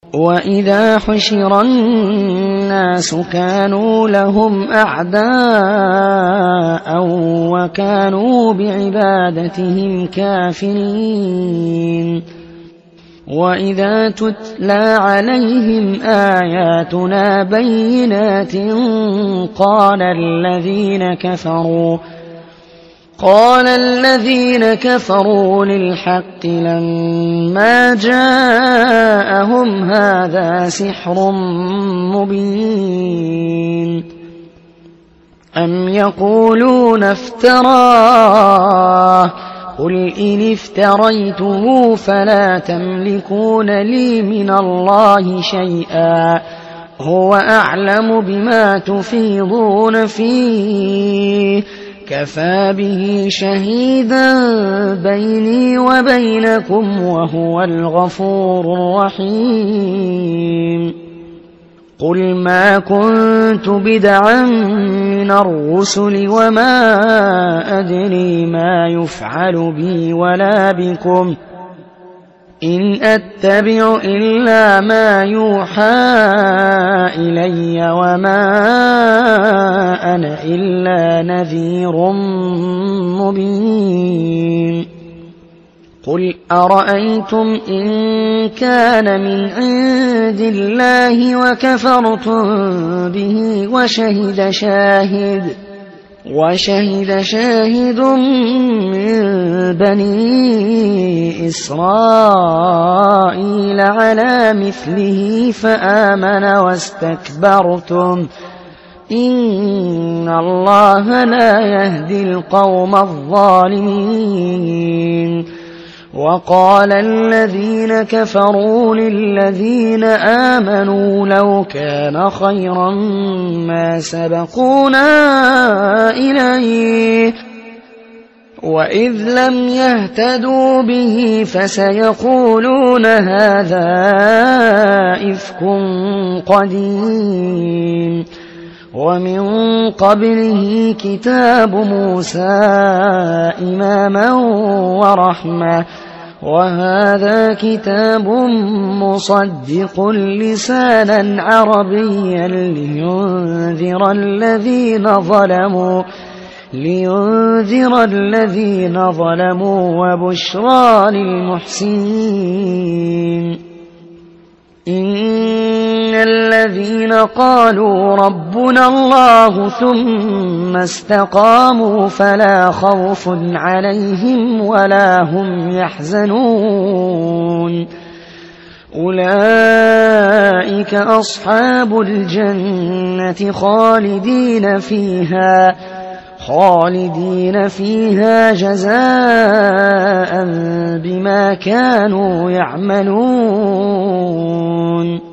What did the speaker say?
وإذا حشر الناس كانوا لهم أعداء وكانوا بعبادتهم كافرين وإذا تتلى عليهم آياتنا بينات قال الذين كفروا للحق لما جاءهم هذا سحر مبين أم يقولون افتراه قل إن افتريته فلا تملكون لي من الله شيئا هو أعلم بما تفيضون فيه كفى به شهيدا بيني وبينكم وهو الغفور الرحيم قل ما كنت بدعا من الرسل وما أدري ما يفعل بي ولا بكم إن أتبع إلا ما يوحى إلي وما أنا إلا نذير مبين قل أرأيتم إن كان من عند الله وكفرتم به وشهد شاهد من بني إسرائيل على مثله فآمن واستكبرتم إن الله لا يهدي القوم الظالمين وقال الذين كفروا للذين آمنوا لو كان خيرا ما سبقونا إليه وإذ لم يهتدوا به فسيقولون هذا إفك قديم ومن قبله كتاب موسى إماما ورحمة وهذا كتاب مصدق لسانا عربيا لينذر الذين ظلموا وبشرى للمحسنين إن الذين قالوا ربنا الله ثم استقاموا فلا خوف عليهم ولا هم يحزنون أولئك أصحاب الجنة خالدين فيها جزاء بما كانوا يعملون